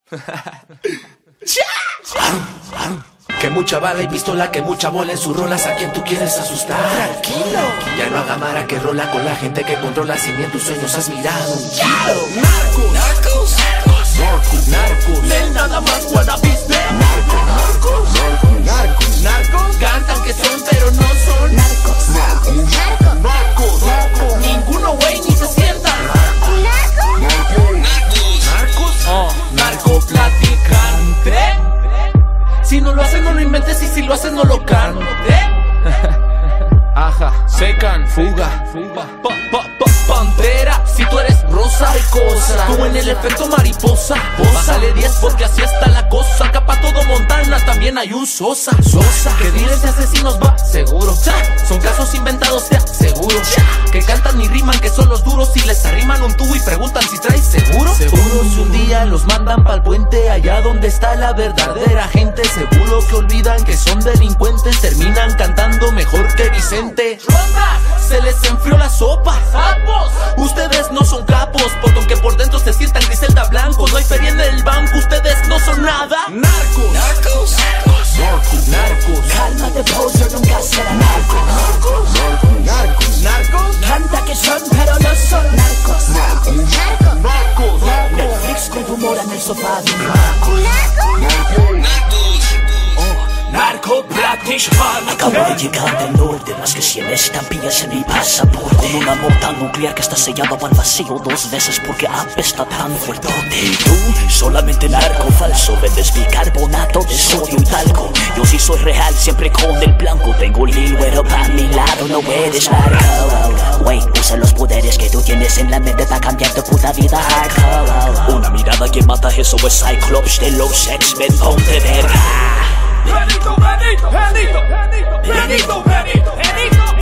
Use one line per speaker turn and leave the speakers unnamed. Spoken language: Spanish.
Que mucha bala y pistola, que mucha bola en sus rolas. ¿A quien tú quieres asustar?
Tranquilo.
Ya no haga mara que rola con la gente que controla. Si ni en tus sueños has mirado.
Narcos, narcos, narcos, narcos.
Del nada más wannabes de
narcos, narcos, narcos, narcos.
Cantan que son pero no son
narcos, narcos, narcos, narcos.
Ninguno güey ni se sienta. Narcoplaticante. Si no lo haces no lo inventes y si lo haces no lo cante. Aja, secan, fuga, pantera, si tú eres rosa y cosa. Tú en el efecto mariposa. Bájale 10 porque así está la cosa. Acá pa' todo Montana también hay un Sosa. Que diles de asesinos va, seguro. Son casos inventados, te aseguro. Que cantan y riman, que son los duros. Y les arriman un tubo y preguntan si traes seguro. Seguro si un día los mandan pa'l puente, allá donde está la verdadera gente. Seguro que olvidan que son delincuentes, terminan cantando mejor que Vicente. Se les enfrió la sopa. Ustedes no son capos, porque aunque por dentro se sientan Griselda blancos, no hay feria en el banco, ustedes no son nada.
Narcos, narcos, narcos, narcos.
Cálmate, poser, nunca será narcos.
Narcos, narcos, narcos.
Canta que son, pero no son narcos.
Narcos, narcos, narcos.
Netflix con rumor en el sofá. Acabo de llegar del norte, más que 100 estampillas en mi pasaporte. Con una morta nuclear que está sellada al vacío 2 veces porque apesta tan fuertote. Y tú, solamente narco falso, vendes bicarbonato de sodio y talco. Yo sí soy real, siempre con el blanco. Tengo Lil Güero pa' mi lado, no eres narco. Wey, usa los poderes que tú tienes en la mente para cambiar tu puta vida hardcore. Una mirada que mata, eso es Cyclops de los X-Men, ponte verga.
Benito, Benito, Benito, Benito, Benito, Benito.